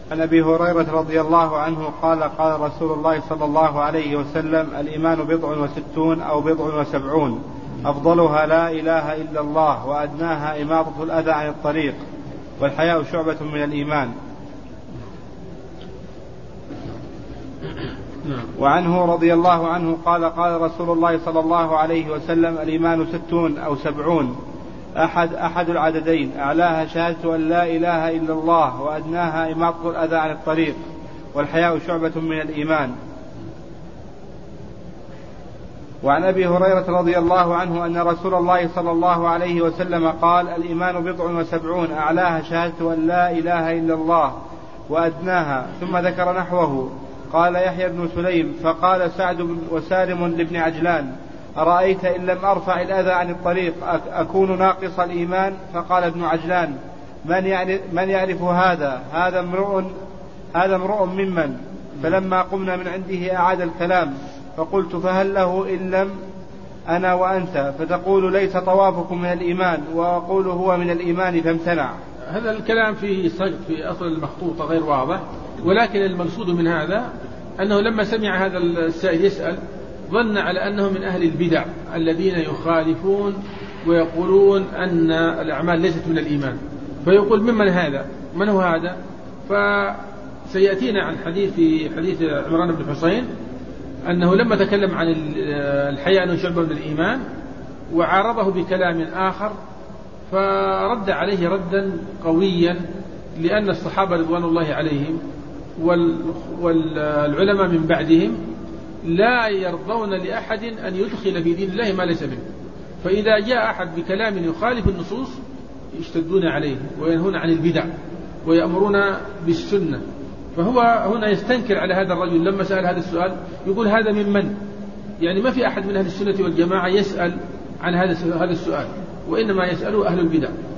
عن أبي هريرة رضي الله عنه قال قال رسول الله صلى الله عليه وسلم: الإيمان 67 أو 70 أفضلها لا إله إلا الله وأدناها إماطة الأذى عن الطريق والحياء شعبة من الإيمان. وعنه رضي الله عنه قال قال رسول الله صلى الله عليه وسلم: الإيمان 60 أو 70 أحد العددين أعلاها شهادة أن لا إله إلا الله وأدناها إماطة الأذى عن الطريق والحياء شعبة من الإيمان. وعن أبي هريرة رضي الله عنه أن رسول الله صلى الله عليه وسلم قال: الإيمان 70 أعلاها شهادة أن لا إله إلا الله وأدناها، ثم ذكر نحوه. قال يحيى بن سليم: فقال سعد وسالم لابن عجلان: أرأيت إن لم أرفع الأذى عن الطريق أكون ناقص الإيمان؟ فقال ابن عجلان: من يعرف هذا امرؤ ممن. فلما قمنا من عنده أعاد الكلام، فقلت: فهل له إن لم أنا وأنت؟ فتقول: ليس طوافكم من الإيمان، وأقول هو من الإيمان فامتنع. هذا الكلام فيه صدق في أصل المخطوطة غير واضح، ولكن المقصود من هذا أنه لما سمع هذا السائل يسأل ظن على أنه من أهل البدع الذين يخالفون ويقولون أن الأعمال ليست من الإيمان، فيقول: ممن هذا؟ من هو هذا؟ فسيأتينا عن حديث عمران بن حسين أنه لما تكلم عن الحياء أنه شعبة من الإيمان وعارضه بكلام آخر، فرد عليه ردا قويا، لأن الصحابة رضوان الله عليهم والعلماء من بعدهم لا يرضون لأحد أن يدخل في دين الله ما ليس منه، فإذا جاء أحد بكلام يخالف النصوص يشتدون عليه وينهون عن البدع ويأمرون بالسنة. فهو هنا يستنكر على هذا الرجل لما سأل هذا السؤال، يقول: هذا ممن؟ يعني ما في أحد من أهل السنة والجماعة يسأل عن هذا السؤال، وإنما يسأله أهل البدع.